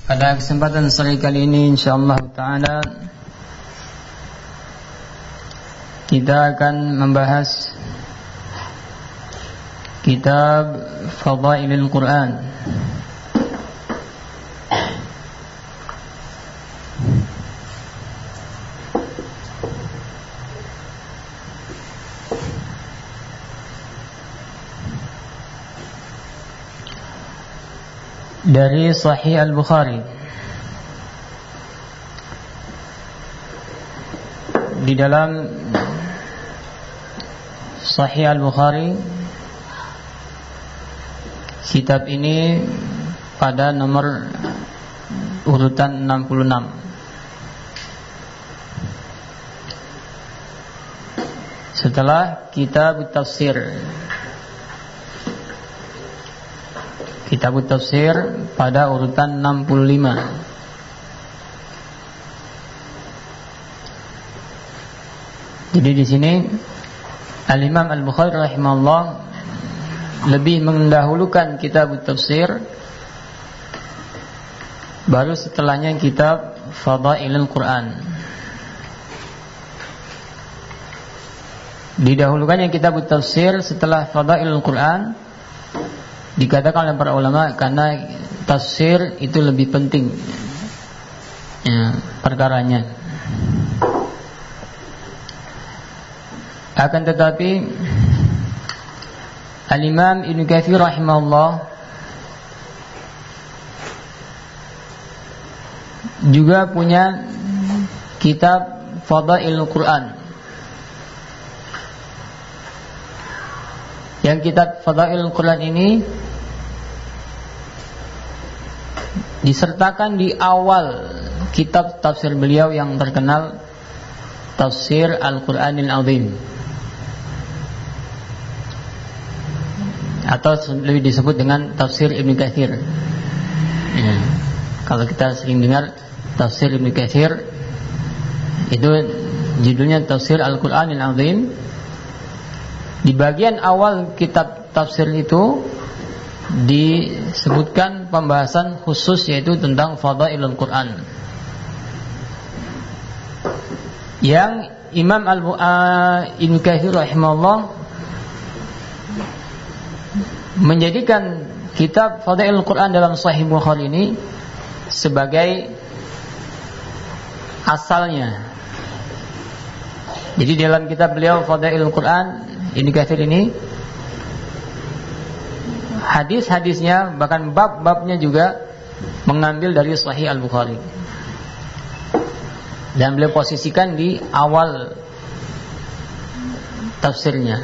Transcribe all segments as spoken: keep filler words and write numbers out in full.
Pada kesempatan sore kali ini insyaallah ta'ala kita akan membahas kitab Fadailul Quran. Dari Sahih Al-Bukhari. Di dalam Sahih Al-Bukhari, kitab ini pada nomor urutan enam puluh enam. Setelah kitab tafsir. Kitab tafsir pada urutan enam puluh lima. Jadi di sini Al-Imam Al-Bukhari rahimahullah lebih mendahulukan kitab tafsir, baru setelahnya kitab Fadailul Quran. Didahulukannya kitab tafsir setelah Fadailul Quran dikatakan oleh para ulama karena tafsir itu lebih penting ya, perkaranya. Akan tetapi Al-Imam Ibnu Katsir rahimahullah juga punya kitab Fadailul Quran. Yang kitab Fadailul Quran ini disertakan di awal kitab tafsir beliau yang terkenal, Tafsir Al-Quranil Azim, atau lebih disebut dengan Tafsir Ibnu Katsir ya. Kalau kita sering dengar Tafsir Ibnu Katsir, itu judulnya Tafsir Al-Quranil Azim. Di bagian awal kitab tafsir itu disebutkan pembahasan khusus, yaitu tentang Fadailul Quran, yang Imam Al-Ibnu Katsir rahimahullah menjadikan kitab Fadailul Quran dalam Sahih Bukhari ini sebagai asalnya. Jadi dalam kitab beliau Fadailul Quran, Ibnu Katsir ini, hadis-hadisnya bahkan bab-babnya juga mengambil dari Sahih Al-Bukhari, dan beliau posisikan di awal tafsirnya.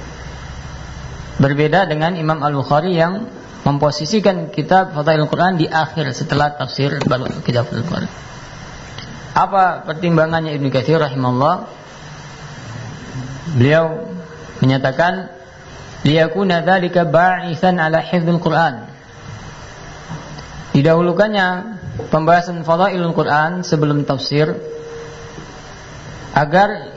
Berbeda dengan Imam Al-Bukhari yang memposisikan kitab Fadailul Quran di akhir setelah tafsir baru kitab Al-Quran. Apa pertimbangannya Ibnu Katsir rahimahullah? Beliau menyatakan liyakuna dzalika ba'itsan ala hifdzil Quran. Didahulukannya pembahasan Fadailul Quran sebelum tafsir agar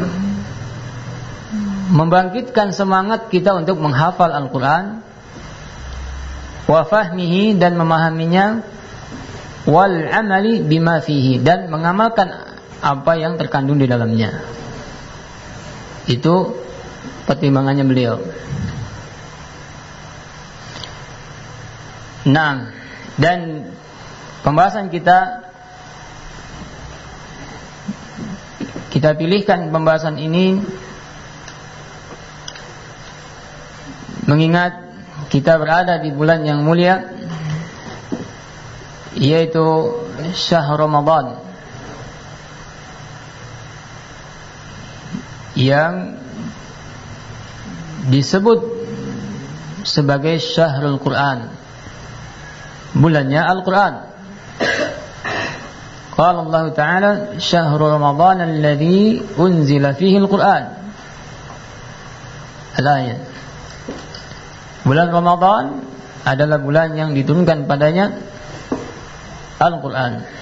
membangkitkan semangat kita untuk menghafal Al-Quran, wa fahmihi, dan memahaminya, wal amali bima fihi, dan mengamalkan apa yang terkandung di dalamnya. Itu pertimbangannya beliau. Nah, dan pembahasan kita kita pilihkan pembahasan ini mengingat kita berada di bulan yang mulia, yaitu syahr Ramadan, yang disebut sebagai Syahrul Quran, bulannya Al-Quran. Qala Allah Ta'ala Syahrul Ramadan alladhi unzila fihi Al-Quran. Al-ayat. Bulan Ramadan adalah bulan yang diturunkan padanya Al-Quran.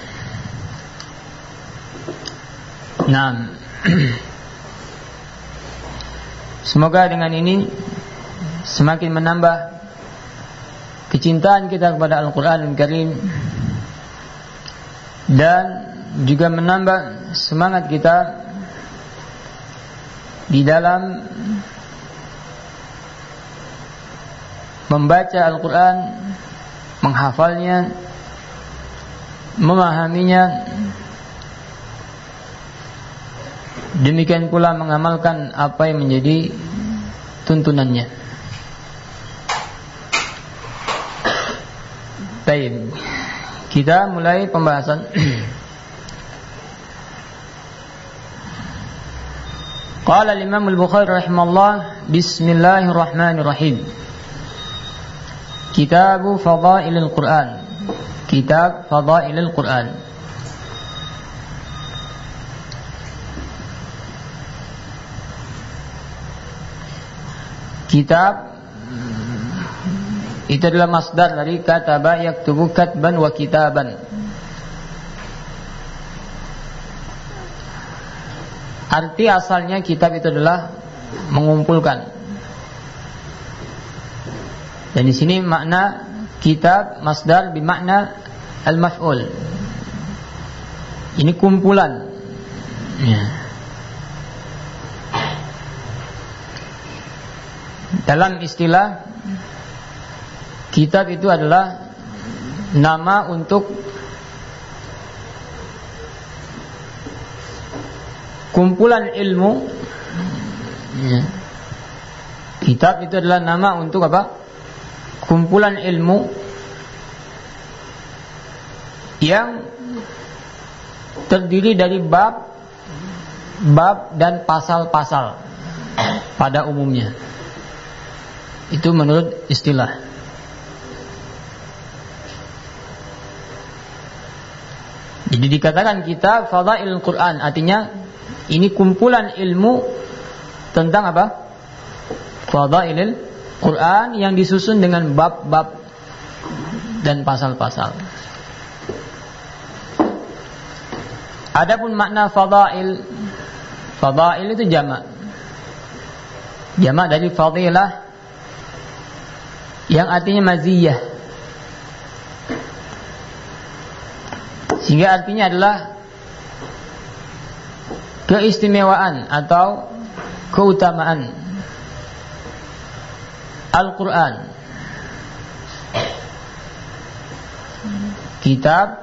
Naam. Semoga dengan ini semakin menambah kecintaan kita kepada Al-Quran Al-Karim, dan juga menambah semangat kita di dalam membaca Al-Quran, menghafalnya, memahaminya, demikian pula mengamalkan apa yang menjadi tuntunannya. Baik, kita mulai pembahasan. Qala al-Imam al-Bukhari rahimahullah, bismillahirrahmanirrahim. Kitabu Fadailil Quran. Kitab Fadailil Quran. Kitab itu adalah masdar dari kataba yaktubu katban wa kitaban. Arti asalnya kitab itu adalah mengumpulkan. Dan di sini makna kitab masdar bermakna al-maf'ul. Ini kumpulan. Ya. Dalam istilah kitab itu adalah nama untuk kumpulan ilmu. Ya. Kitab itu adalah nama untuk apa? Kumpulan ilmu yang terdiri dari bab, bab dan pasal-pasal pada umumnya. Itu menurut istilah. Jadi dikatakan kitab Fadailul Quran, artinya ini kumpulan ilmu tentang apa? Fadailul Quran yang disusun dengan bab-bab dan pasal-pasal. Adapun makna fadail, fadail itu jamak. Jamak dari fadilah yang artinya maziyah. Sehingga artinya adalah keistimewaan atau keutamaan Al-Quran. Kitab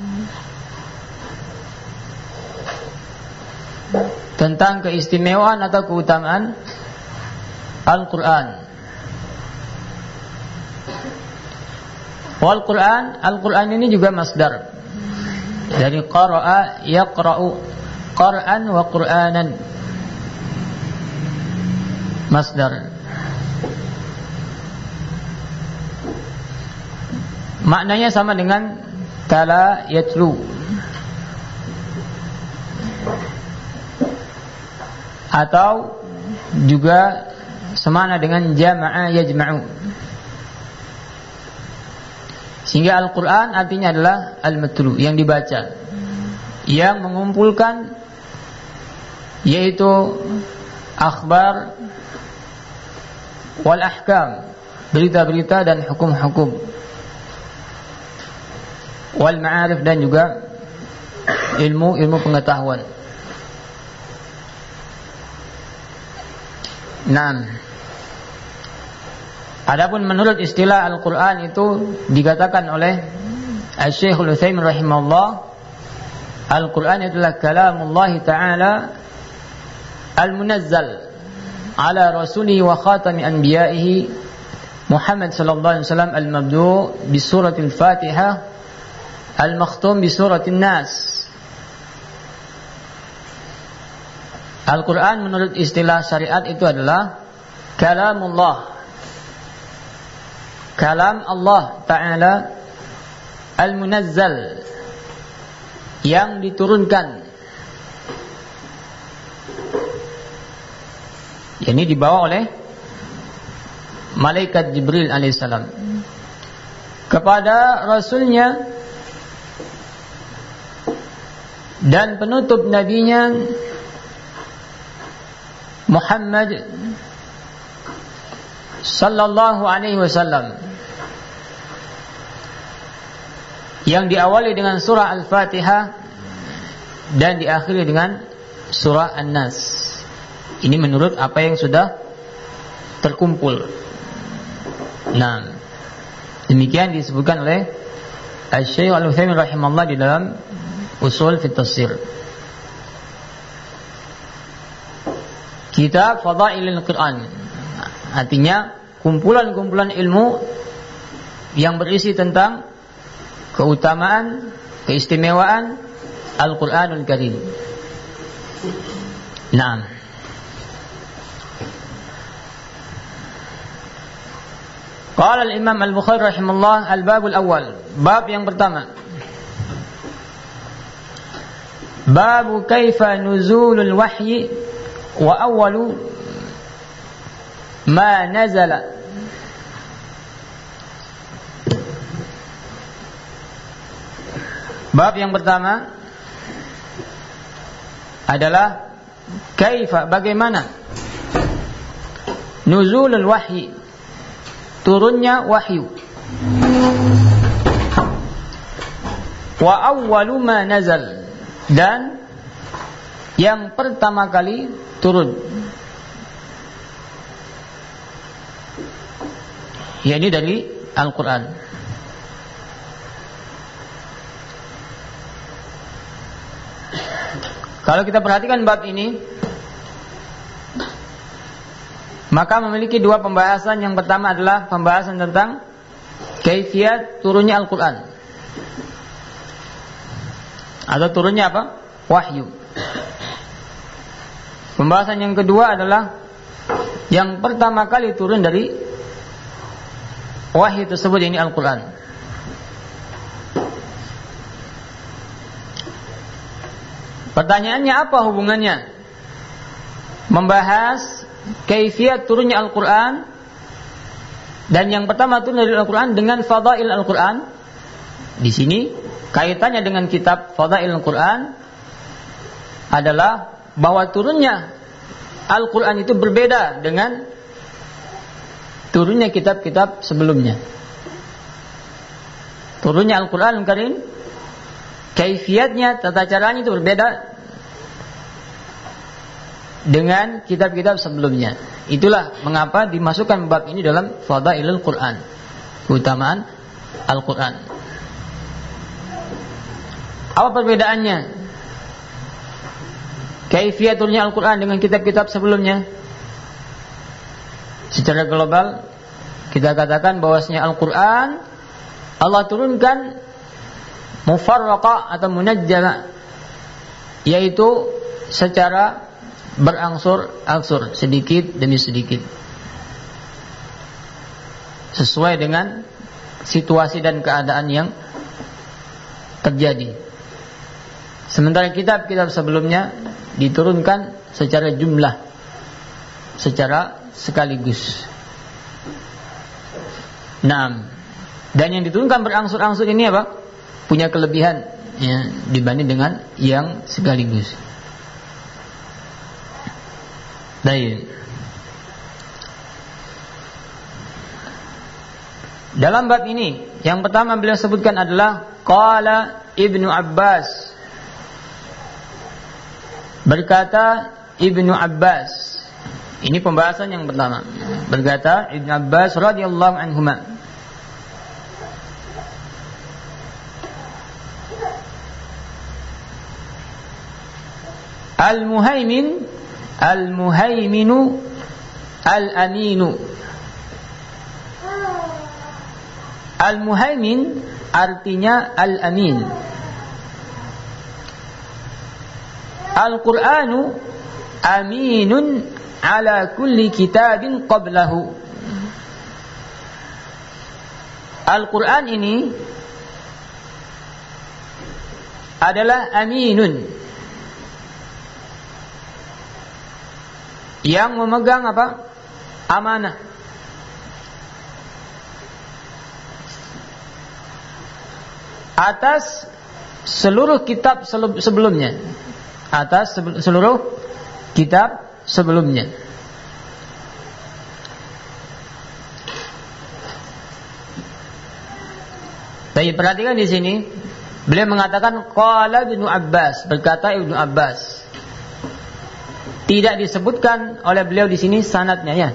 tentang keistimewaan atau keutamaan Al-Quran. Wal-Quran, Al-Quran ini juga masdar dari qara'a yaqra'u, Qur'an wa Qur'anan, masdar. Maknanya sama dengan tala yatlu, atau juga semana dengan jama'a yajma'u. Sehingga Al-Quran artinya adalah al-matlu, yang dibaca, yang mengumpulkan, yaitu akhbar wal ahkam, berita-berita dan hukum-hukum, wal ma'arif, dan juga ilmu-ilmu pengetahuan. Naam. Adapun menurut istilah Al-Quran itu dikatakan oleh Al-Syekh Al-Utsaimin rahimahullah, Al-Quran itulah kalamullah ta'ala al-munazzal ala rasulihi wa khatami anbiya'ihi Muhammad sallallahu alaihi wasallam al-mabdu' bi suratil Fatihah al-makhtum bi suratin Nas. Al-Quran menurut istilah syariat itu adalah kalamullah, kalam Allah Ta'ala al-munazzal, yang diturunkan, ini dibawa oleh malaikat Jibril alaihissalam kepada Rasulnya dan penutup nabinya Muhammad sallallahu alaihi wasallam. yang diawali dengan surah Al-Fatihah dan diakhiri dengan surah An-Nas. Ini menurut apa yang sudah terkumpul. Nah, demikian disebutkan oleh Asy-Syaikh Al-Utsaimin rahimahullah di dalam Ushul fi Tafsir. Kitab Fadailul Quran, artinya kumpulan-kumpulan ilmu yang berisi tentang keutamaan, keistimewaan Al-Quranul Karim. Naam. Qala al-Imam Al-Bukhari rahimahullah, al-babul awal, bab yang pertama. Babu kaifa nuzulul wahyi wa awwalu ma nazala. Bab yang pertama adalah kaifa, bagaimana, nuzulul wahyi, turunnya wahyu, wa awwalu ma nazal, dan yang pertama kali turun, yakni dari Al-Quran. Kalau kita perhatikan bab ini, maka memiliki dua pembahasan. Yang pertama adalah pembahasan tentang kaifiyat turunnya Al-Quran, atau turunnya apa? Wahyu. Pembahasan yang kedua adalah yang pertama kali turun dari wahyu tersebut, ini Al-Quran. Pertanyaannya, apa hubungannya membahas kaifiyat turunnya Al-Quran dan yang pertama turun dari Al-Quran dengan fadail Al-Quran? Di sini kaitannya dengan kitab Fadail Al-Quran adalah bahwa turunnya Al-Quran itu berbeda dengan turunnya kitab-kitab sebelumnya. Turunnya Al-Quran Al-Karim, kaifiyatnya, tata caranya itu berbeda dengan kitab-kitab sebelumnya. Itulah mengapa dimasukkan bab ini dalam Fadailul Quran, keutamaan Al-Quran. Apa perbedaannya kaifiyat turunnya Al-Quran dengan kitab-kitab sebelumnya? Secara global kita katakan bahwasanya Al-Quran Allah turunkan mufarraqa atau munajjala, yaitu secara berangsur-angsur, sedikit demi sedikit, sesuai dengan situasi dan keadaan yang terjadi. Sementara kitab-kitab sebelumnya diturunkan secara jumlah, secara sekaligus. Nah, dan yang diturunkan berangsur-angsur ini apa? Punya kelebihan ya, dibanding dengan yang sekaligus. Baik. Dalam bab ini yang pertama beliau sebutkan adalah qala Ibnu Abbas, berkata Ibnu Abbas. Ini pembahasan yang pertama. Berkata Ibnu Abbas radhiyallahu anhuma, Al-Muhaimin, Al-Muhaiminu, Al-Aminu. Al-Muhaimin artinya Al-Amin. Al-Qur'anu aminun ala kulli kitabin qablahu. Al-Qur'an ini adalah aminun, yang memegang apa? Amanah. Atas seluruh kitab sebelumnya. Atas seluruh kitab sebelumnya. Baik, perhatikan di sini. Beliau mengatakan qala Ibnu Abbas, berkata Ibnu Abbas. Tidak disebutkan oleh beliau di sini sanadnya ya.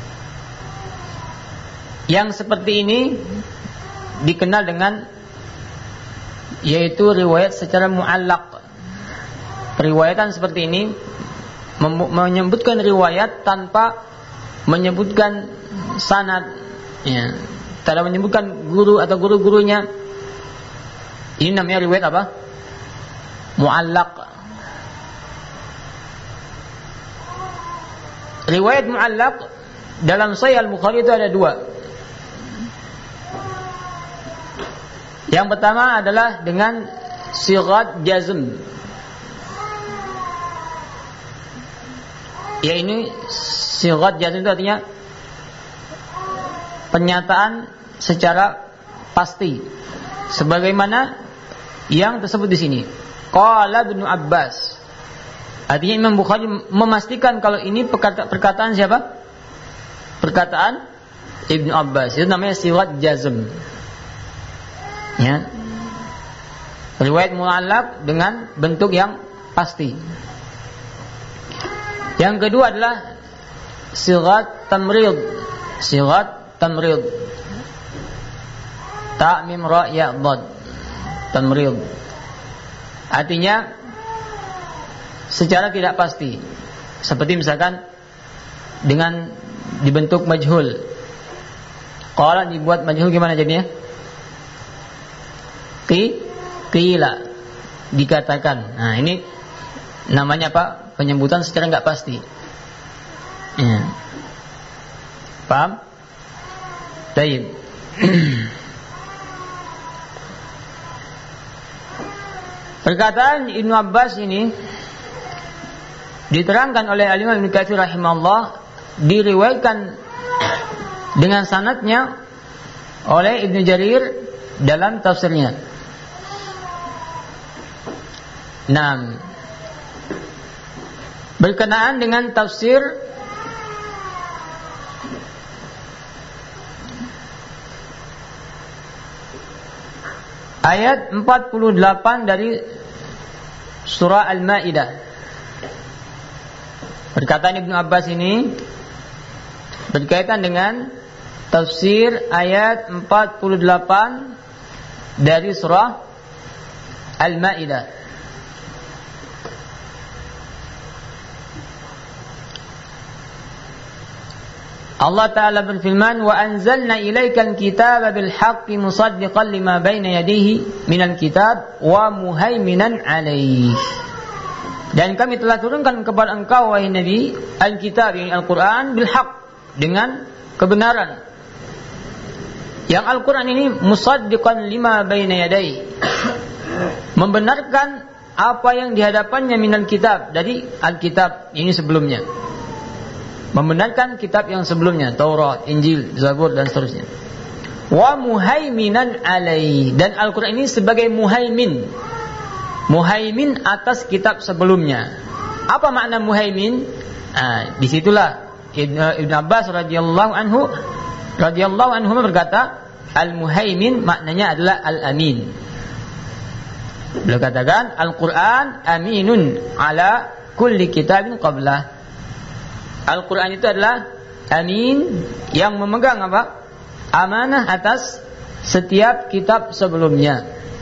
Yang seperti ini dikenal dengan yaitu riwayat secara mu'allaq. Riwayatan seperti ini menyebutkan riwayat tanpa menyebutkan sanad ya. Tidak menyebutkan guru atau guru-gurunya. Ini namanya riwayat apa? Mu'allaq. Riwayat mu'allaq dalam Sahih Al-Bukhari itu ada dua. Yang pertama adalah dengan sighat jazm. Ya, ini sighat jazm itu artinya pernyataan secara pasti, sebagaimana yang tersebut di sini. Qala Ibnu Abbas. Artinya Imam Bukhari memastikan kalau ini perkata, perkataan siapa? Perkataan Ibnu Abbas. Itu namanya sighat jazm. Ya. Riwayat mu'allaq dengan bentuk yang pasti. Yang kedua adalah sighat tamrid. Sighat tamrid. Ta mim ra ya dhad. Tamrid. Artinya secara tidak pasti. Seperti misalkan dengan dibentuk majhul. Qala dibuat majhul gimana jadinya? Qi qila, dikatakan. Nah, ini namanya apa? Penyebutan secara enggak pasti. Ya. Paham? Baik. Perkataan Ibnu Abbas ini diterangkan oleh Al-Imam Ibnu Katsir rahimahullah, diriwayatkan dengan sanadnya oleh Ibnu Jarir dalam tafsirnya. Nah, berkenaan dengan tafsir ayat empat puluh delapan dari surah Al-Maidah. Perkataan Ibnu Abbas ini berkaitan dengan tafsir ayat empat puluh delapan dari surah Al-Maidah. Allah Ta'ala berfirman, wa anzalna ilaikal kitaba bil haqqi musaddiqan lima baina yadayhi minal kitab wa muhaiminan alaihi. Dan kami telah turunkan kepada engkau wahai Nabi al-kitab, yang Al-Quran, bil haqq, dengan kebenaran. Yang Al-Quran ini musaddiqan lima baina yadayhi, membenarkan apa yang dihadapannya minal kitab, dari al-kitab ini sebelumnya, membenarkan kitab yang sebelumnya, Taurat, Injil, Zabur dan seterusnya. Wa muhaiminan alaihi, dan Al-Quran ini sebagai muhaimin, muhaimin atas kitab sebelumnya. Apa makna muhaimin? Nah, disitulah Ibn Abbas radhiyallahu anhu radhiyallahu anhu berkata, al-muhaimin maknanya adalah al-amin. Beliau katakan Al-Quran aminun ala kulli kitabin qablah. Al-Quran itu adalah amin, yang memegang apa? Amanah atas setiap kitab sebelumnya.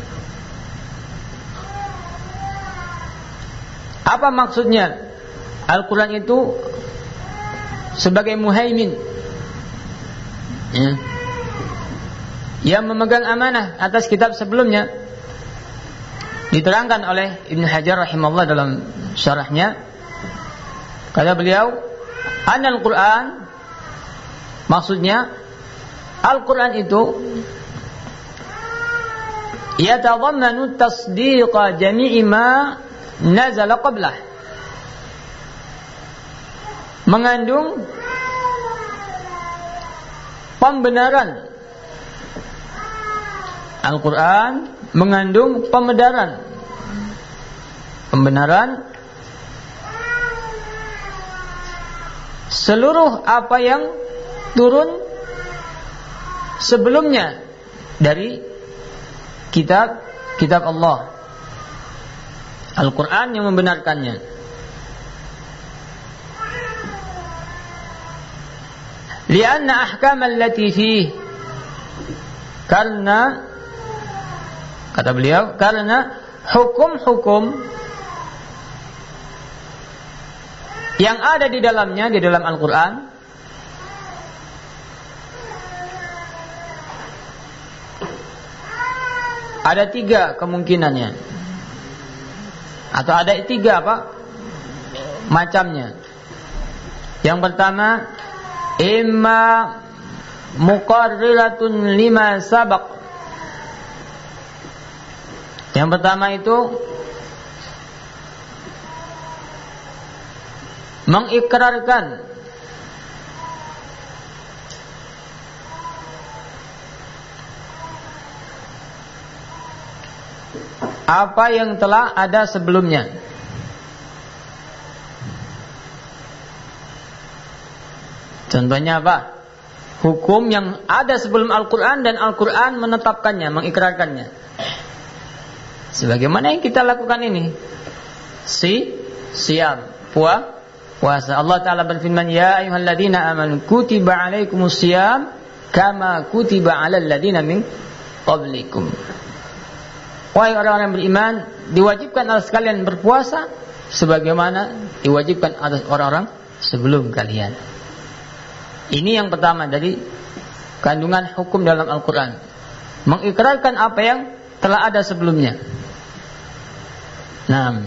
Apa maksudnya? Al-Quran itu sebagai muhaimin, ya, yang memegang amanah atas kitab sebelumnya. Diterangkan oleh Ibn Hajar rahimahullah dalam syarahnya. Kata beliau, Anal Quran, maksudnya Al-Quran itu yatadhammanu tasdiqa jami'i ma nazala qablah, mengandung pembenaran. Al-Quran mengandung pembenaran, pembenaran seluruh apa yang turun sebelumnya dari kitab kitab Allah, Al-Quran yang membenarkannya. Lianna ahkam allati fihi, karena kata beliau, karena hukum-hukum yang ada di dalamnya, di dalam Al-Quran, ada tiga kemungkinannya, atau ada tiga apa macamnya. Yang pertama, imma muqarriratun lima sabaq. Yang pertama itu mengikrarkan apa yang telah ada sebelumnya. Contohnya apa? Hukum yang ada sebelum Al-Quran dan Al-Quran menetapkannya, mengikrarkannya. Sebagaimana yang kita lakukan ini. Si siam, puasa. Puasa. Allah Ta'ala berfirman, ya ayyuhalladzina amanu kutiba alaikumus siyam kama kutiba alal ladzina min qablikum. Wahai orang-orang yang beriman, diwajibkan atas kalian berpuasa sebagaimana diwajibkan atas orang-orang sebelum kalian. Ini yang pertama dari kandungan hukum dalam Al-Quran, mengikrarkan apa yang telah ada sebelumnya. Nah,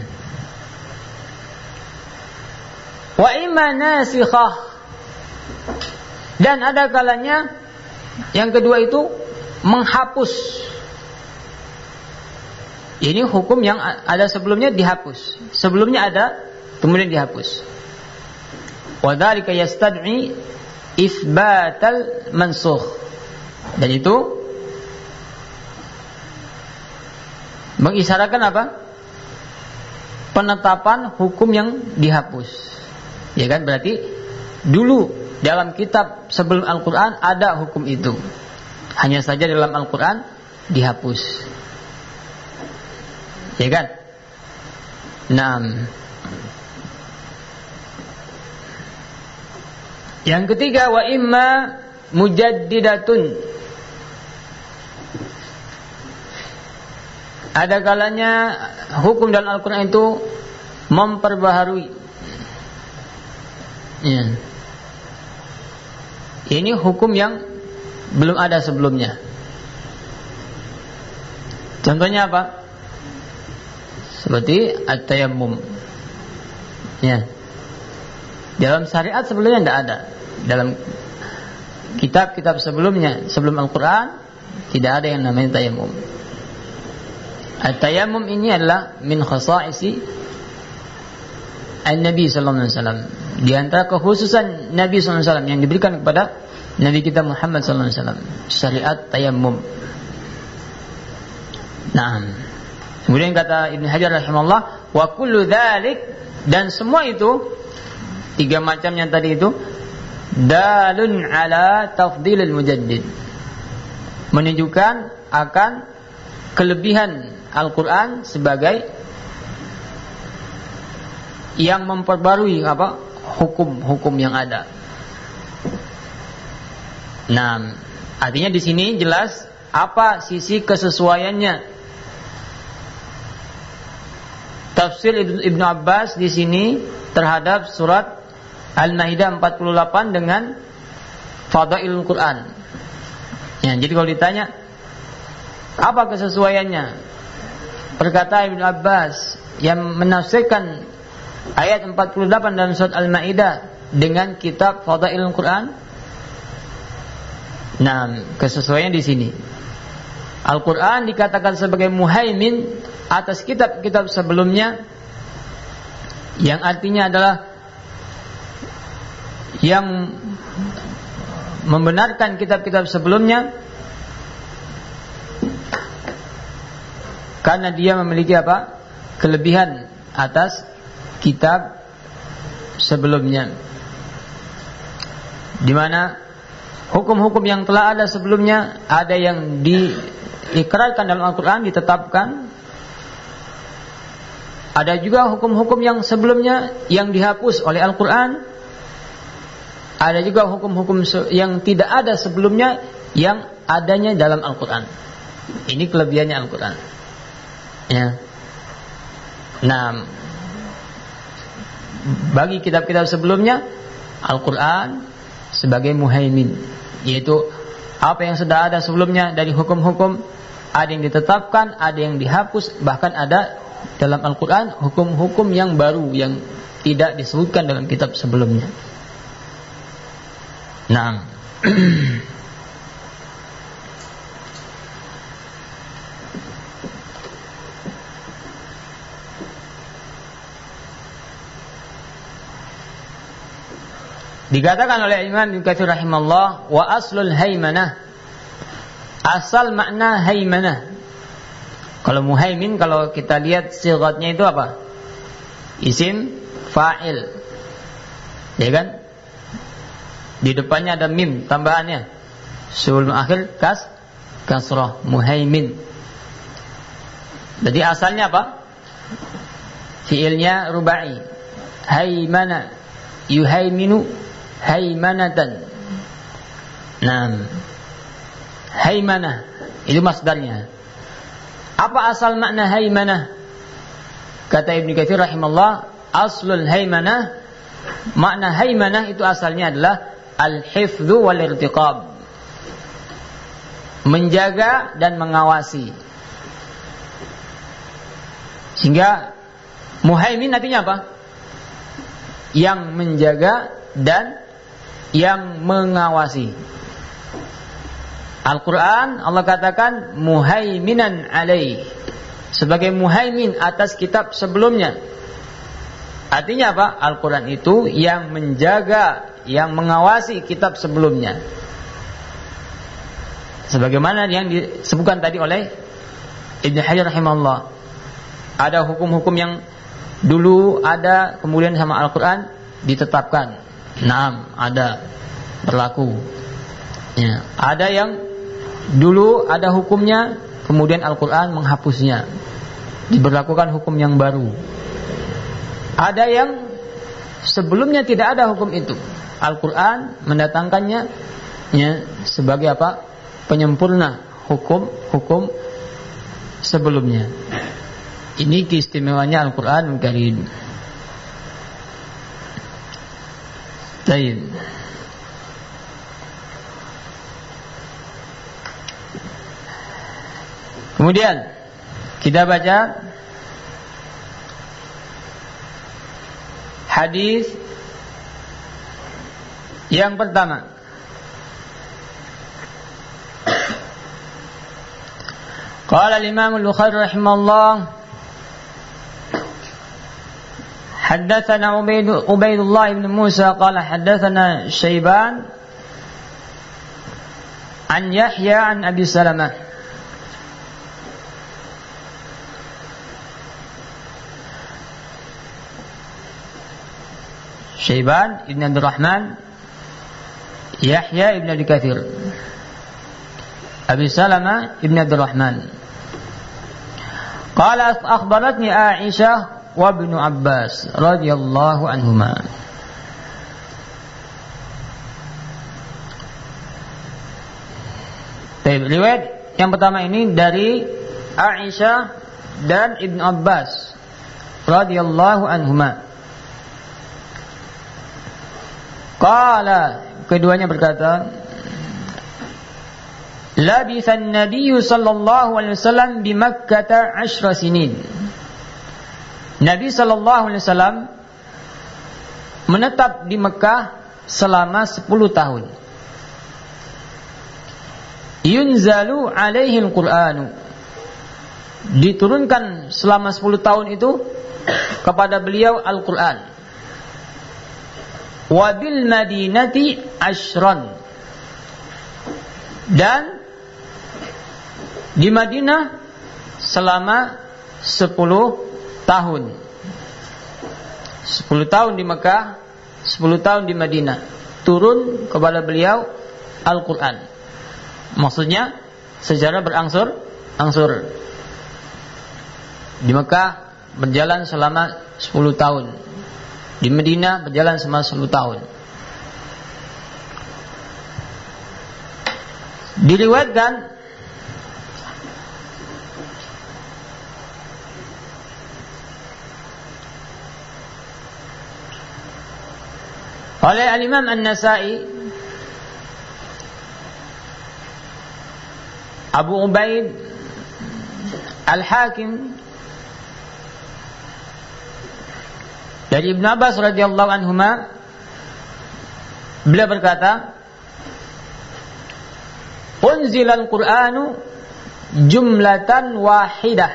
wa imma nasikhah, dan ada kalanya yang kedua itu menghapus. Ini hukum yang ada sebelumnya dihapus. Sebelumnya ada, kemudian dihapus. Wa dzalika yastad'i itsbatal mansukh. Dan itu mengisyaratkan apa? Penetapan hukum yang dihapus. Ya kan, berarti dulu dalam kitab sebelum Al-Quran ada hukum itu, hanya saja dalam Al-Quran dihapus. Ya kan? Naam. Yang ketiga, wa imma mujaddidatun. Ada kalanya hukum dalam Al-Quran itu memperbaharui. Ya. Ini hukum yang belum ada sebelumnya. Contohnya apa? Seperti at-tayammum. Ya. Dalam syariat sebelumnya tidak ada. Dalam kitab-kitab sebelumnya, sebelum Al-Quran, tidak ada yang namanya tayammum. At-tayammum ini adalah min khasa'isi An-Nabi sallallahu alaihi wasallam. Di antara kekhususan Nabi sallallahu alaihi wasallam yang diberikan kepada Nabi kita Muhammad sallallahu alaihi wasallam, syariat tayammum. Naam. Kemudian kata Ibnu Hajar rahimahullah, wa kullu dzalik, dan semua itu tiga macam yang tadi itu dalun ala tafdilil mujaddid, menunjukkan akan kelebihan Al-Quran sebagai yang memperbarui apa? Hukum-hukum yang ada. Nah, artinya di sini jelas apa sisi kesesuaiannya. Tafsir Ibnu Abbas di sini terhadap surat Al-Maidah empat puluh delapan dengan Fadailul Quran. Ya, jadi kalau ditanya apa kesesuaiannya, perkataan Ibnu Abbas yang menafsirkan ayat empat puluh delapan dalam surat Al-Maidah dengan kitab Fadailul Quran. Nah, kesesuaiannya di sini. Al-Quran dikatakan sebagai muhaimin atas kitab-kitab sebelumnya, yang artinya adalah yang membenarkan kitab-kitab sebelumnya, karena dia memiliki apa? Kelebihan atas kitab sebelumnya, di mana hukum-hukum yang telah ada sebelumnya ada yang di diikrarkan dalam Al-Quran, ditetapkan. Ada juga hukum-hukum yang sebelumnya yang dihapus oleh Al-Quran. Ada juga hukum-hukum yang tidak ada sebelumnya yang adanya dalam Al-Quran. Ini kelebihannya Al-Quran. Ya. Nah, bagi kitab-kitab sebelumnya, Al-Quran sebagai muhaimin, yaitu apa yang sudah ada sebelumnya dari hukum-hukum, ada yang ditetapkan, ada yang dihapus, bahkan ada dalam Al-Quran hukum-hukum yang baru yang tidak disebutkan dalam kitab sebelumnya. Nah, dikatakan oleh Imam Ibnu Katsir rahimahullah, wa aslul haimanah, asal makna haimanah. Kalau muhaimin, kalau kita lihat sigatnya itu apa? Isim fa'il, ya kan? Di depannya ada mim tambahannya, sebelum akhir kas kasrah, muhaimin. Jadi asalnya apa? Fiilnya rubai, haimana yuhaiminu haimanatan. Nah, haimanah itu masdarnya. Apa asal makna haimanah? Kata Ibnu Katsir rahimahullah, aslul haimanah, makna haimanah itu asalnya adalah al-hifdzu wal irtiqab, menjaga dan mengawasi. Sehingga muhaimin artinya apa? Yang menjaga dan yang mengawasi. Al-Quran Allah katakan muhaiminan alaih, sebagai muhaimin atas kitab sebelumnya. Artinya apa? Al-Quran itu yang menjaga, yang mengawasi kitab sebelumnya, sebagaimana yang disebutkan tadi oleh Ibnu Hajar rahimahullah. Ada hukum-hukum yang dulu ada, kemudian sama Al-Quran ditetapkan. Naam, ada berlaku. Ya, ada yang dulu ada hukumnya, kemudian Al-Quran menghapusnya, diberlakukan hukum yang baru. Ada yang sebelumnya tidak ada hukum itu, Al-Quran mendatangkannya, ya, sebagai apa? Penyempurna hukum-hukum sebelumnya. Ini keistimewaannya Al-Quran Karim. Baik. Kemudian kita baca hadis yang pertama. Qala al-Imam al-Bukhari rahimahullah, haddatsana Ubaidullah ibn Musa qala haddatsana Syaiban an Yahya an Abi Salamah. Syaiban ibn Abdul Rahman, Yahya ibn Abi Katsir, Abi Salamah ibn Abdul Rahman. Qala akhbaratni Aisyah wa ibn Abbas radhiyallahu anhuma. Baik, riwayat yang pertama ini dari Aisyah dan Ibnu Abbas radhiyallahu anhuma. Qala, keduanya berkata, labithan nabiyyu sallallahu alaihi wasallam di Makkah ashra sinin. Nabi sallallahu alaihi wasallam menetap di Mekah selama sepuluh tahun. Yunzalu alaihi al-Qur'anu, diturunkan selama sepuluh tahun itu kepada beliau Al-Qur'an. Wabil Madinati ashran, dan di Madinah selama sepuluh tahun. Sepuluh tahun di Mekah, sepuluh tahun di Madinah, turun kepada beliau Al-Quran. Maksudnya secara berangsur berangsur. Di Mekah berjalan selama sepuluh tahun. Di Madinah berjalan selama sepuluh tahun. Diriwayatkan oleh Al-Imam An-Nasa'i, Abu Ubaid Al-Hakim dari Ibn Abbas radhiyallahu anhuma, beliau berkata, unzilal Qur'anu jumlatan wahidah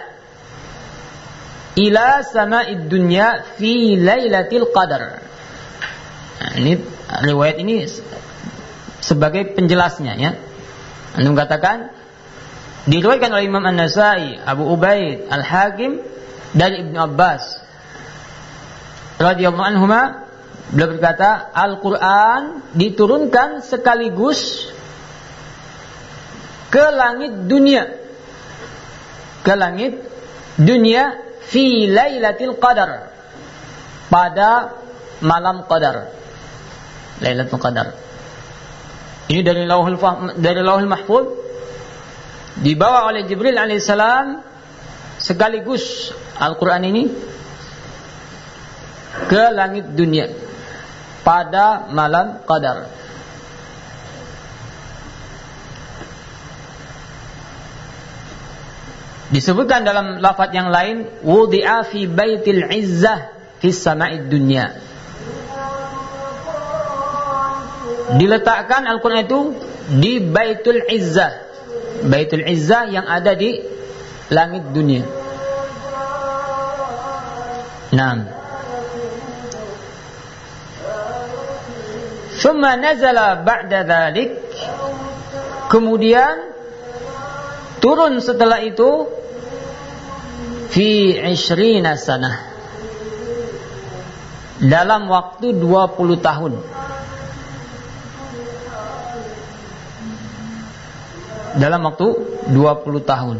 ila sama'id dunya fi lailatul qadar. Nah, ini riwayat ini sebagai penjelasnya, ya. Antum katakan diriwayatkan oleh Imam An-Nasa'i, Abu Ubaid Al-Hakim dari Ibn Abbas radhiyallahu anhuma, beliau berkata, Al-Qur'an diturunkan sekaligus ke langit dunia, ke langit dunia fi lailatul qadar, pada malam qadar, lailatul qadar. Ini dari lauhul dari lauhul mahfuz dibawa oleh Jibril alaihissalam sekaligus Al-Qur'an ini ke langit dunia pada malam qadar. Disebutkan dalam lafaz yang lain, wudi'a fi baitil izzah fi sama'id dunya. Diletakkan Al-Qur'an itu di Baitul Izzah. Baitul Izzah yang ada di langit dunia. Naam. Thumma nazala ba'da dzalik, kemudian turun setelah itu fi ishrina sanah, dalam waktu dua puluh tahun. Dalam waktu dua puluh tahun.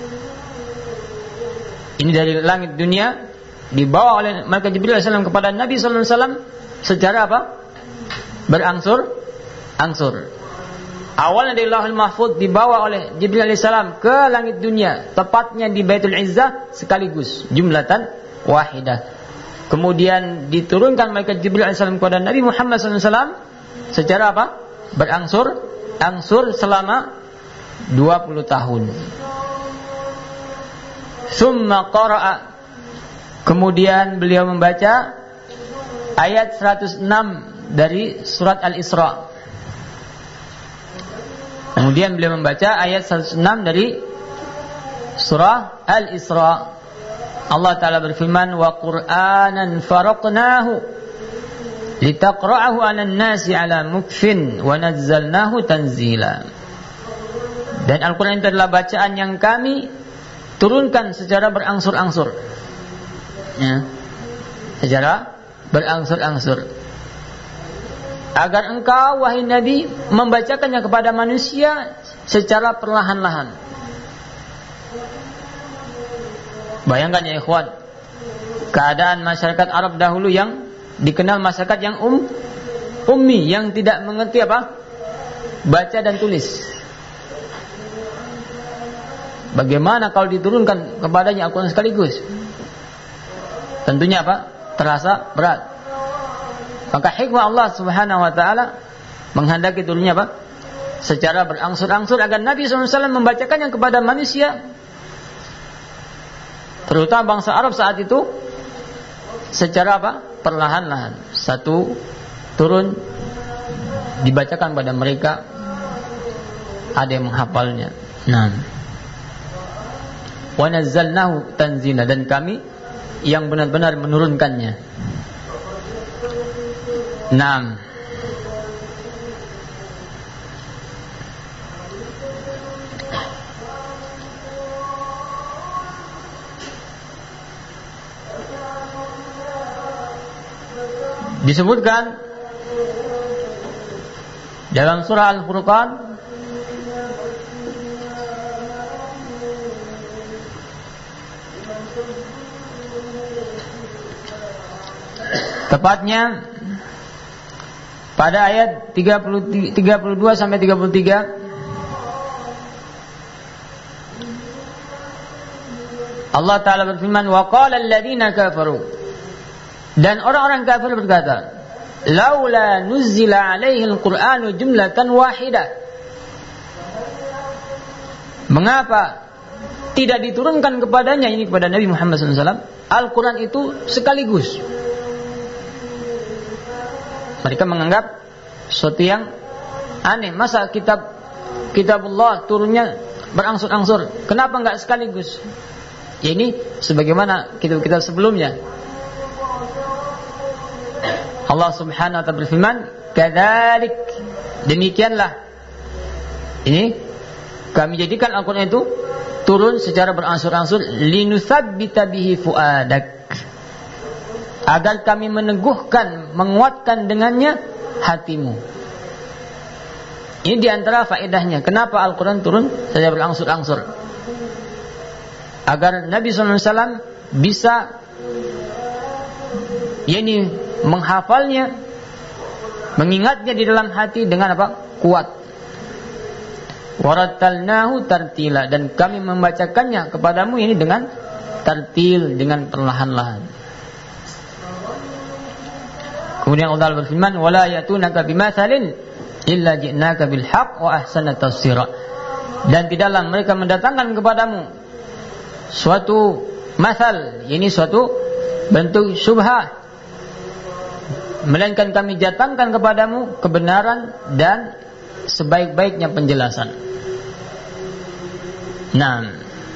Ini dari langit dunia dibawa oleh malaikat Jibril alaihi salam kepada Nabi sallallahu alaihi wasallam secara apa? Berangsur-angsur. Awalnya dari Lauhul Mahfuz dibawa oleh Jibril alaihi salam ke langit dunia, tepatnya di Baitul Izzah sekaligus, jumlatan wahidah. Kemudian diturunkan malaikat Jibril alaihi salam kepada Nabi Muhammad sallallahu alaihi wasallam secara apa? Berangsur-angsur selama dua puluh tahun. Summa qara'a, kemudian beliau membaca ayat seratus enam dari surat Al-Isra. Kemudian beliau membaca ayat seratus enam dari surah Al-Isra. Allah Ta'ala berfirman, wa Qur'anan faraqnahu litaqra'ahu 'alan nasi 'ala mukfin wa nazzalnahu tanzila. Dan Al-Quran itu adalah bacaan yang kami turunkan secara berangsur-angsur, ya, secara berangsur-angsur, agar engkau wahai Nabi membacakannya kepada manusia secara perlahan-lahan. Bayangkan ya ikhwan, keadaan masyarakat Arab dahulu yang dikenal masyarakat yang um, ummi, yang tidak mengerti apa? Baca dan tulis. Bagaimana kalau diturunkan kepadanya Al-Quran sekaligus? Tentunya apa? Terasa berat. Maka hikmah Allah Subhanahu wa taala menghendaki turunnya apa? Secara berangsur-angsur agar Nabi shallallahu alaihi wasallam membacakannya kepada manusia, terutama bangsa Arab saat itu, secara apa? Perlahan-lahan. Satu turun dibacakan pada mereka, ada yang menghafalnya. Nah, wa nazzalnahu tanzila, dan kami yang benar-benar menurunkannya. Naam. Disebutkan dalam surah Al-Furqan, Tepatnya pada ayat tiga puluh dua sampai tiga puluh tiga, Allah Ta'ala berfirman, wa qala alladziina kafaru, dan orang-orang kafir berkata, laula nuzzila alaihi al-Qur'anu jumlatan wahidah, mengapa tidak diturunkan kepadanya, ini kepada Nabi Muhammad sallallahu alaihi wasallam, Al-Quran itu sekaligus. Mereka menganggap sesuatu yang aneh. Masa kitab kitabullah turunnya berangsur-angsur, kenapa enggak sekaligus? Ya ini sebagaimana kitab-kitab sebelumnya. Allah Subhanahu wa ta'ala berfirman, kadzalik, demikianlah ini kami jadikan Al-Quran itu turun secara berangsur-angsur, linutsabbita bihi fuadak, agar kami meneguhkan, menguatkan dengannya hatimu. Ini diantara faedahnya. Kenapa Al-Quran turun secara berangsur-angsur? Agar Nabi sallallahu alaihi wasallam bisa yakni menghafalnya, mengingatnya di dalam hati dengan apa? Kuat. Warattalnahu tartila, dan kami membacakannya kepadamu ini dengan tartil, dengan perlahan-lahan. Kemudian Allah berfirman, wala yatunaka bimatsalin illa ji'naka bil haqq wa ahsana tafsira, dan tidaklah mereka mendatangkan kepadamu suatu masal, ini suatu bentuk syubhah, melainkan kami datangkan kepadamu kebenaran dan sebaik-baiknya penjelasan. Nah,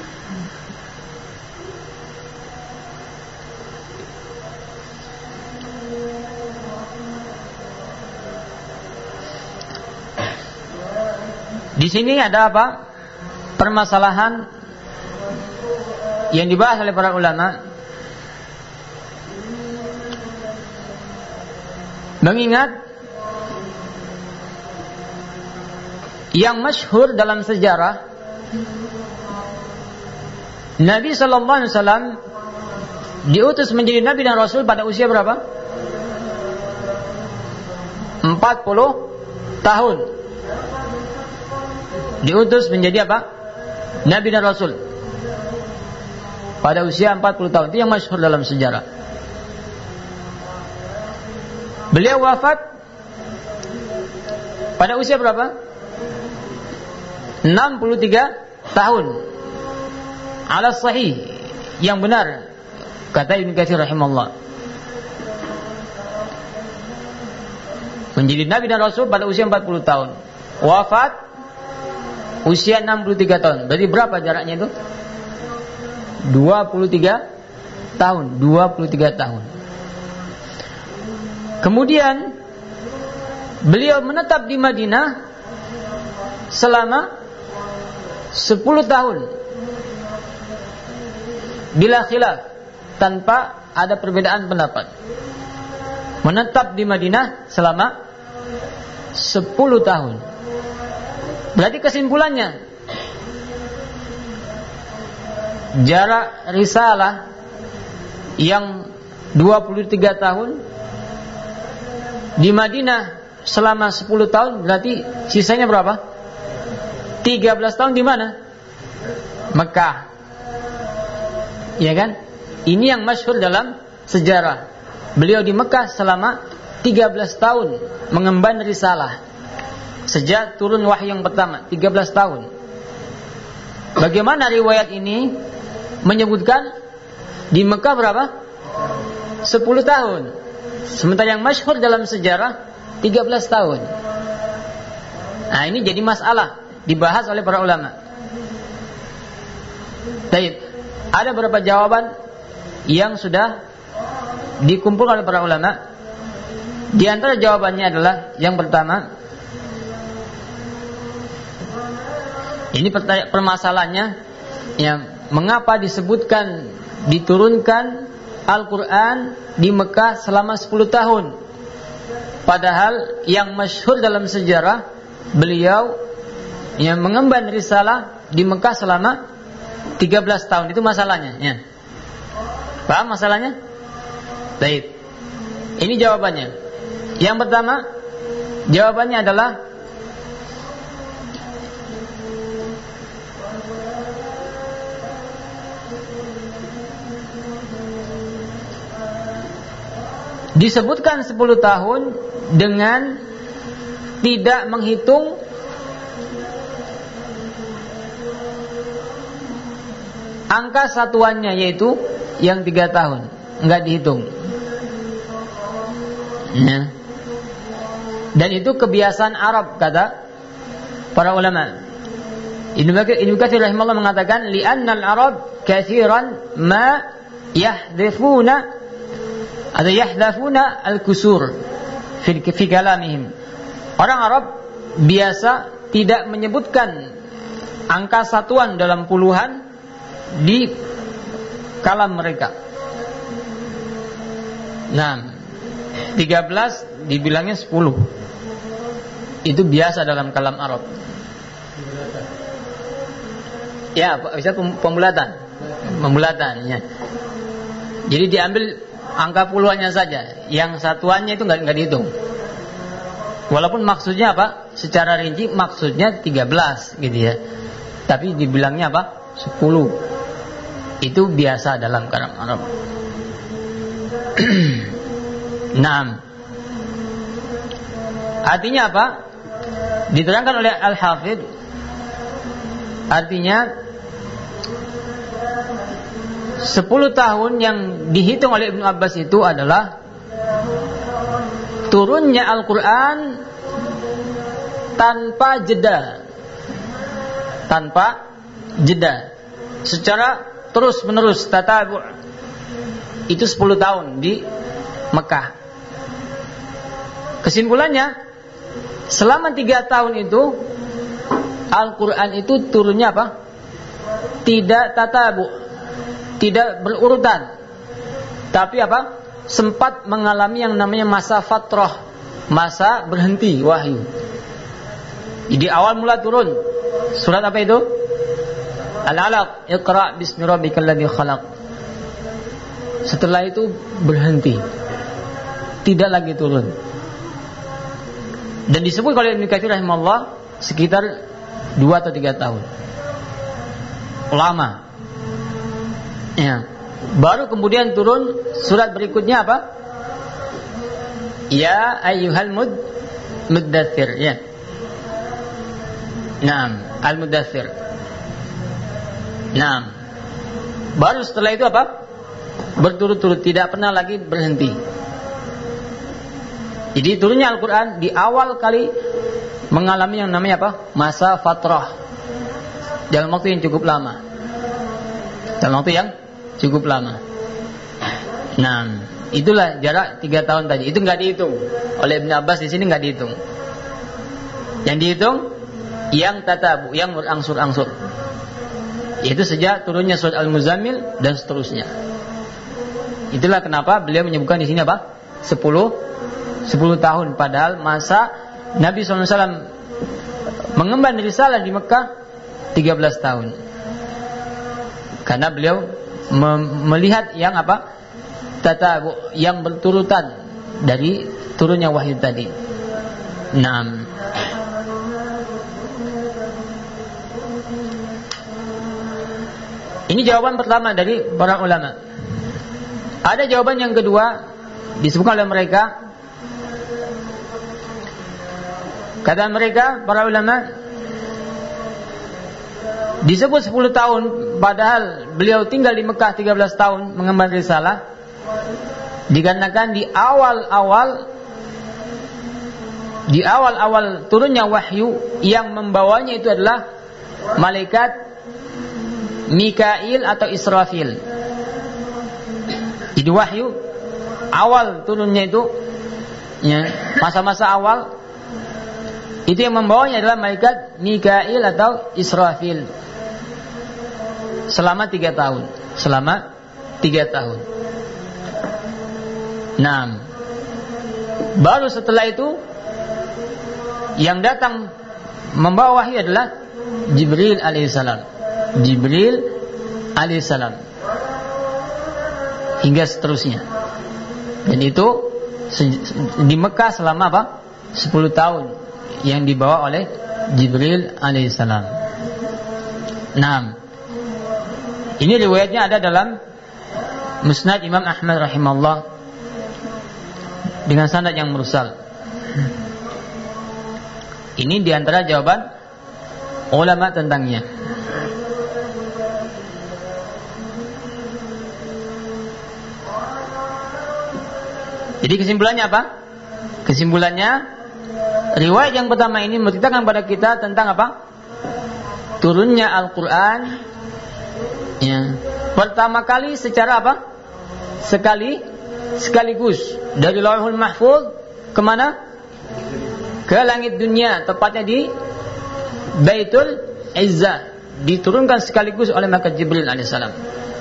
di sini ada apa? Permasalahan yang dibahas oleh para ulama, mengingat yang masyhur dalam sejarah, Nabi sallallahu alaihi wasallam diutus menjadi nabi dan rasul pada usia berapa? empat puluh tahun. Diutus menjadi apa? Nabi dan rasul pada usia empat puluh tahun. Itu yang masyhur dalam sejarah. Beliau wafat pada usia berapa? enam puluh tiga tahun. Ala sahih, yang benar, kata Ibnu Katsir rahimahullah. Menjadi nabi dan rasul pada usia empat puluh tahun. Wafat usia enam puluh tiga tahun. Berarti berapa jaraknya itu? dua puluh tiga tahun. dua puluh tiga tahun. Kemudian beliau menetap di Madinah selama sepuluh tahun bila khilaf, tanpa ada perbedaan pendapat. Menetap di Madinah selama sepuluh tahun. Berarti kesimpulannya, jarak risalah yang dua puluh tiga tahun, di Madinah selama sepuluh tahun, berarti sisanya berapa? tiga belas tahun di mana? Mekah. Ya kan? Ini yang masyhur dalam sejarah. Beliau di Mekah selama tiga belas tahun mengemban risalah. Sejak turun wahyu yang pertama, tiga belas tahun. Bagaimana riwayat ini menyebutkan di Mekah berapa? sepuluh tahun. Sementara yang masyhur dalam sejarah tiga belas tahun. Nah, ini jadi masalah dibahas oleh para ulama. Baik, ada beberapa jawaban yang sudah dikumpulkan oleh para ulama. Di antara jawabannya adalah yang pertama, ini permasalahannya, yang mengapa disebutkan diturunkan Al-Quran di Mekah selama sepuluh tahun, padahal yang masyhur dalam sejarah beliau yang mengemban risalah di Mekah selama tiga belas tahun. Itu masalahnya ya. Paham masalahnya? Baik. Ini jawabannya. Yang pertama, jawabannya adalah disebutkan sepuluh tahun dengan tidak menghitung angka satuannya, yaitu yang tiga tahun, enggak dihitung. Ya. Dan itu kebiasaan Arab, kata para ulama. Ibnu Katsir rahimahullah mengatakan, li'anna al-Arab katsiran ma yahdhifuna atau yahdhafuna al-kusur fi fi kalamihim. Orang Arab biasa tidak menyebutkan angka satuan dalam puluhan di kalam mereka. Nah, tiga belas dibilangnya sepuluh. Itu biasa dalam kalam Arab. Ya, bisa pembulatan. Pembulatan, ya. Jadi diambil angka puluhannya saja, yang satuannya itu enggak enggak dihitung. Walaupun maksudnya apa? Secara rinci maksudnya tiga belas gitu ya. Tapi dibilangnya apa? sepuluh. Itu biasa dalam kalam Arab. Naam. Artinya apa? Diterangkan oleh Al-Hafidh. Artinya sepuluh tahun yang dihitung oleh Ibnu Abbas itu adalah turunnya Al-Quran tanpa jeda, tanpa jeda, secara terus menerus, tatabu'. Itu sepuluh tahun di Mekah. Kesimpulannya, selama tiga tahun itu Al-Quran itu turunnya apa? Tidak tatabu', tidak berurutan, tapi apa? Sempat mengalami yang namanya masa fatrah, masa berhenti wahyu. Jadi awal mula turun surat apa itu? Al-Alaq, Iqra bismi rabbikal ladzi khalaq. Setelah itu berhenti, tidak lagi turun. Dan disebut oleh Ibnu Katsir rahimahullah sekitar dua atau tiga tahun. Lama. Ya. Baru kemudian turun surat berikutnya apa? Ya ayyuhal mud muddatsir, ya. Naam, al-muddatsir. Naam. Baru setelah itu apa? Berturut-turut, tidak pernah lagi berhenti. Jadi turunnya Al-Quran di awal kali mengalami yang namanya apa? Masa fatrah, dalam waktu yang cukup lama. Dalam waktu yang cukup lama. Nah, itulah jarak tiga tahun tadi. Itu nggak dihitung oleh Ibnu Abbas di sini, nggak dihitung. Yang dihitung yang tatabu, yang berangsur-angsur. Yaitu sejak turunnya surat Al-Muzammil dan seterusnya. Itulah kenapa beliau menyebutkan di sini apa? Sepuluh, sepuluh tahun. Padahal masa Nabi shallallahu alaihi wasallam mengemban risalah di Mekah tiga belas tahun. Karena beliau melihat yang apa? Tatabu, yang berturutan dari turunnya wahyu tadi. Naam. Ini jawaban pertama dari para ulama. Ada jawaban yang kedua disebutkan oleh mereka. Kata mereka para ulama, disebut sepuluh tahun padahal beliau tinggal di Mekah tiga belas tahun mengemban risalah, dikarenakan di awal-awal di awal-awal turunnya wahyu yang membawanya itu adalah malaikat Mikail atau Israfil. Jadi wahyu awal turunnya itu, ya, masa-masa awal itu yang membawanya adalah malaikat Mikail atau Israfil. Selama tiga tahun. Selama tiga tahun. Nah, baru setelah itu yang datang membawa wahyu adalah Jibril alaihissalam. Jibril alaihissalam. hingga seterusnya. Dan itu di Mekah selama apa? sepuluh tahun yang dibawa oleh Jibril alaihissalam. Nah, ini riwayatnya ada dalam Musnad Imam Ahmad rahimahullah dengan sanad yang mursal. Ini diantara jawaban ulama tentangnya. Jadi kesimpulannya apa? Kesimpulannya, riwayat yang pertama ini menceritakan kepada kita tentang apa? Turunnya Al-Quran, ya, pertama kali secara apa? Sekali, sekaligus dari Lauhul Mahfuz kemana? Ke langit dunia, tepatnya di Baitul Izzah, diturunkan sekaligus oleh malaikat Jibril alaihissalam.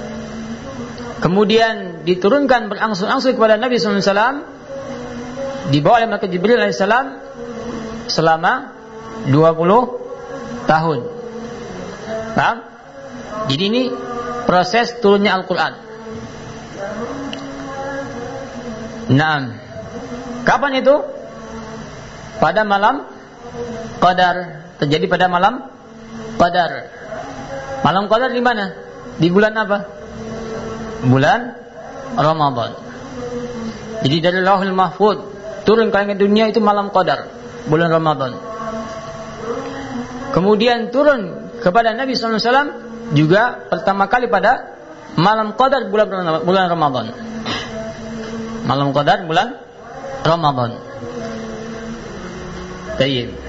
Kemudian diturunkan berangsur-angsur kepada Nabi sallallahu alaihi wasallam, dibawa oleh malaikat Jibril alaihissalam selama dua puluh tahun. Paham? Jadi ini proses turunnya Al-Quran. Naam. Kapan itu? Pada malam Qadar. Terjadi pada malam Qadar. Malam Qadar di mana? Di bulan apa? Bulan Ramadan. Jadi dari Lauhul Mahfuz turun ke langit dunia itu malam Qadar, bulan Ramadan. Kemudian turun kepada Nabi sallallahu alaihi wasallam juga pertama kali pada malam Qadar bulan bulan Ramadan. Malam Qadar bulan Ramadan. Baik.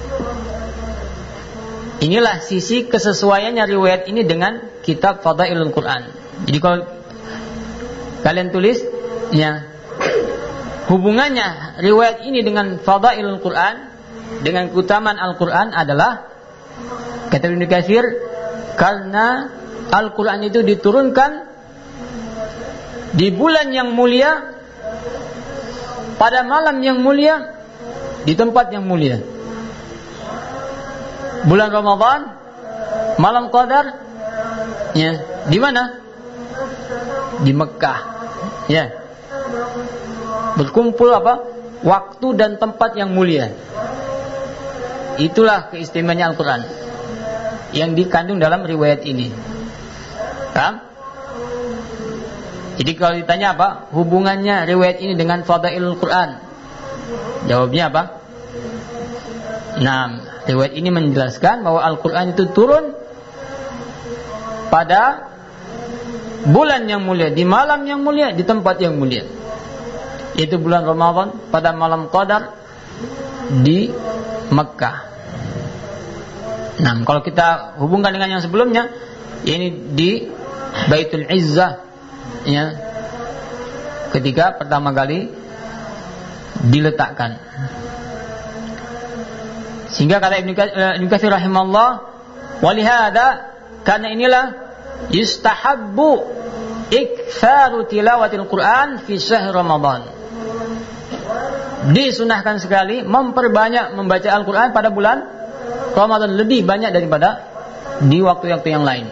Inilah sisi kesesuaiannya riwayat ini dengan kitab Fadailul Quran. Jadi kalau kalian tulis, ya, hubungannya riwayat ini dengan Fadailul Quran, dengan keutamaan Al-Quran adalah, kata Ibnu Katsir, karena Al-Quran itu diturunkan di bulan yang mulia, pada malam yang mulia, di tempat yang mulia. Bulan Ramadan, malam Qadar, ya, di mana? Di Mekah. Ya. Berkumpul apa? Waktu dan tempat yang mulia. Itulah keistimewaannya Al-Quran yang dikandung dalam riwayat ini. Paham? Jadi kalau ditanya apa hubungannya riwayat ini dengan Fadailul Quran, jawabnya apa? Nah, riwayat ini menjelaskan bahwa Al-Quran itu turun pada bulan yang mulia, di malam yang mulia, di tempat yang mulia. Itu bulan Ramadan pada malam Qadar di Mekah. Nah, kalau kita hubungkan dengan yang sebelumnya, ini di Baitul Izzah, ya, ketika pertama kali diletakkan. Sehingga kata Ibnu Katsir rahimahullah, walihada, karena inilah yustahabbu iktsaru tilawatil Quran fi syahr Ramadan. Disunahkan sekali memperbanyak membaca Al-Quran pada bulan Ramadan, lebih banyak daripada di waktu-waktu yang lain.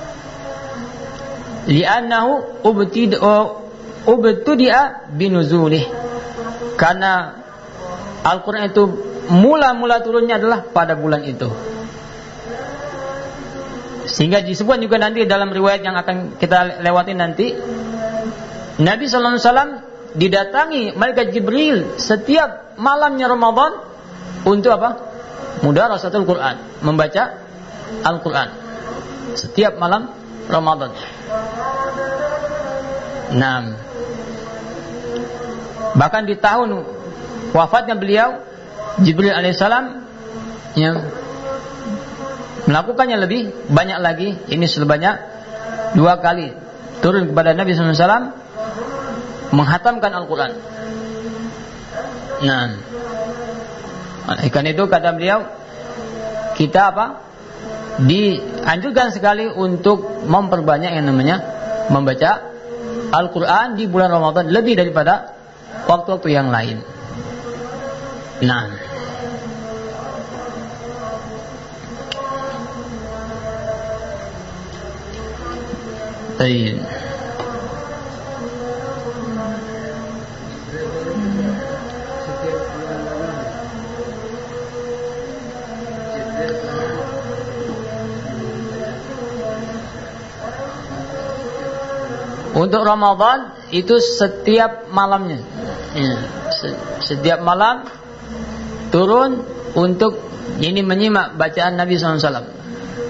Li'annahu ubtidi'a binuzulih, karena Al-Quran itu mula-mula turunnya adalah pada bulan itu. Sehingga disebut juga nanti dalam riwayat yang akan kita lewati nanti, Nabi sallallahu alaihi wasallam didatangi malaikat Jibril setiap malamnya Ramadan untuk apa? Mudarasatul Quran, membaca Al-Quran setiap malam Ramadan. Nah, bahkan di tahun wafatnya beliau, Jibril alaihissalam yang melakukannya lebih banyak lagi. Ini sebanyak dua kali turun kepada Nabi sallallahu alaihi wasallam menghatamkan Al-Quran. Nah, karena itu kata beliau, kita apa? Dianjurkan sekali untuk memperbanyak yang namanya membaca Al-Quran di bulan Ramadan lebih daripada waktu-waktu yang lain. Nah, baik. Untuk Ramadan itu setiap malamnya. Ya, setiap malam turun untuk ini menyimak bacaan Nabi shallallahu alaihi wasallam.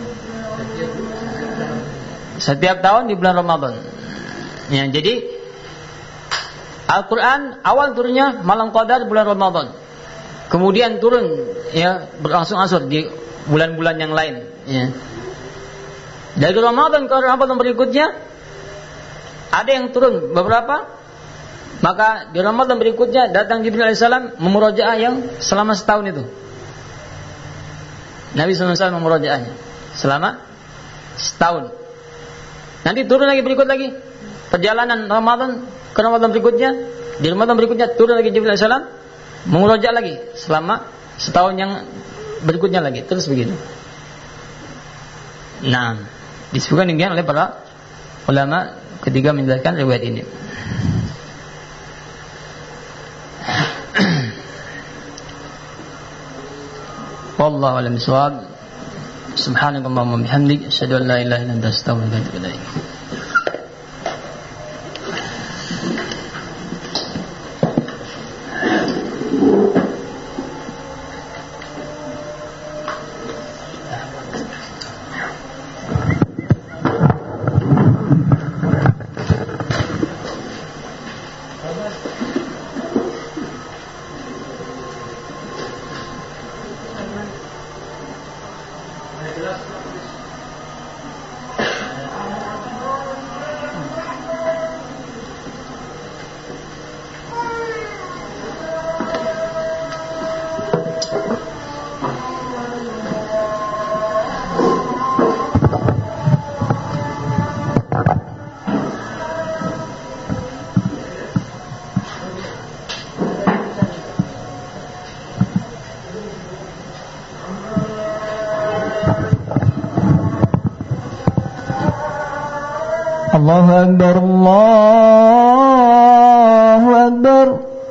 Setiap tahun di bulan Ramadan. Ya, jadi Al-Quran awal turunnya malam Qadar bulan Ramadan. Kemudian turun ya berangsur-angsur di bulan-bulan yang lain. Ya. Dari Ramadan ke Ramadan berikutnya ada yang turun beberapa, maka di Ramadan berikutnya datang Jibril alaihissalam memurojaah yang selama setahun itu. Nabi shallallahu alaihi wasallam memurojaahnya selama setahun. Nanti turun lagi berikut lagi perjalanan Ramadan ke Ramadan berikutnya, di Ramadan berikutnya turun lagi Jibril alaihissalam memurojaah lagi selama setahun yang berikutnya lagi, terus begitu. Nah, disebutkan demikian oleh para ulama ketika menjelaskan riwayat ini. Wallahu a'lam bishawab. Subhanakallahumma wa bihamdik, asyhadu an la ilaha illa anta, astaghfiruka wa atubu ilaik. Allahu Akbar, Allahu Akbar,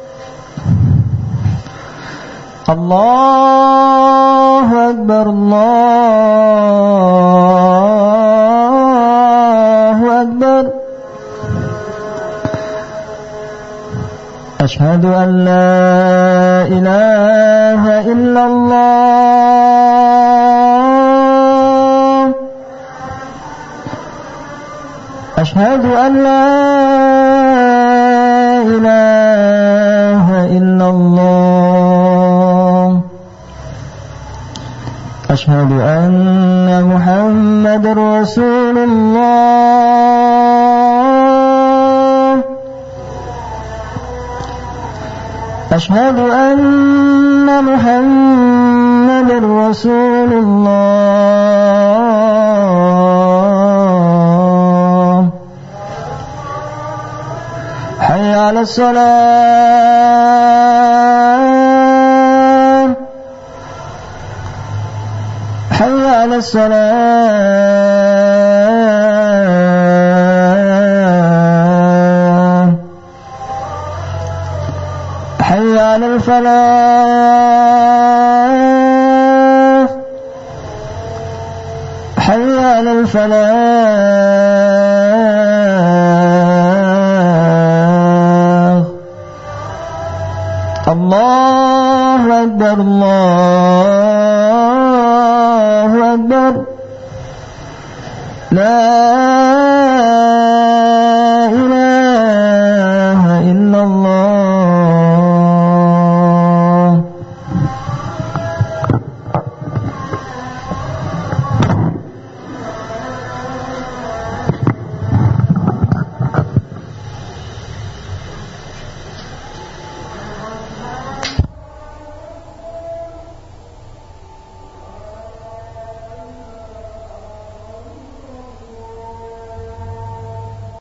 Allahu Akbar, Allahu Akbar. Asyhadu an la ilaha illallah, asyhadu an la ilaha illallah, asyhadu anna Muhammadar Rasulullah, asyhadu anna Muhammadar Rasulullah. Hayya 'alas salat, hayya 'alas salat, hayya 'alal falah, hayya 'alal falah. Allahu Akbar, Allahu Akbar. La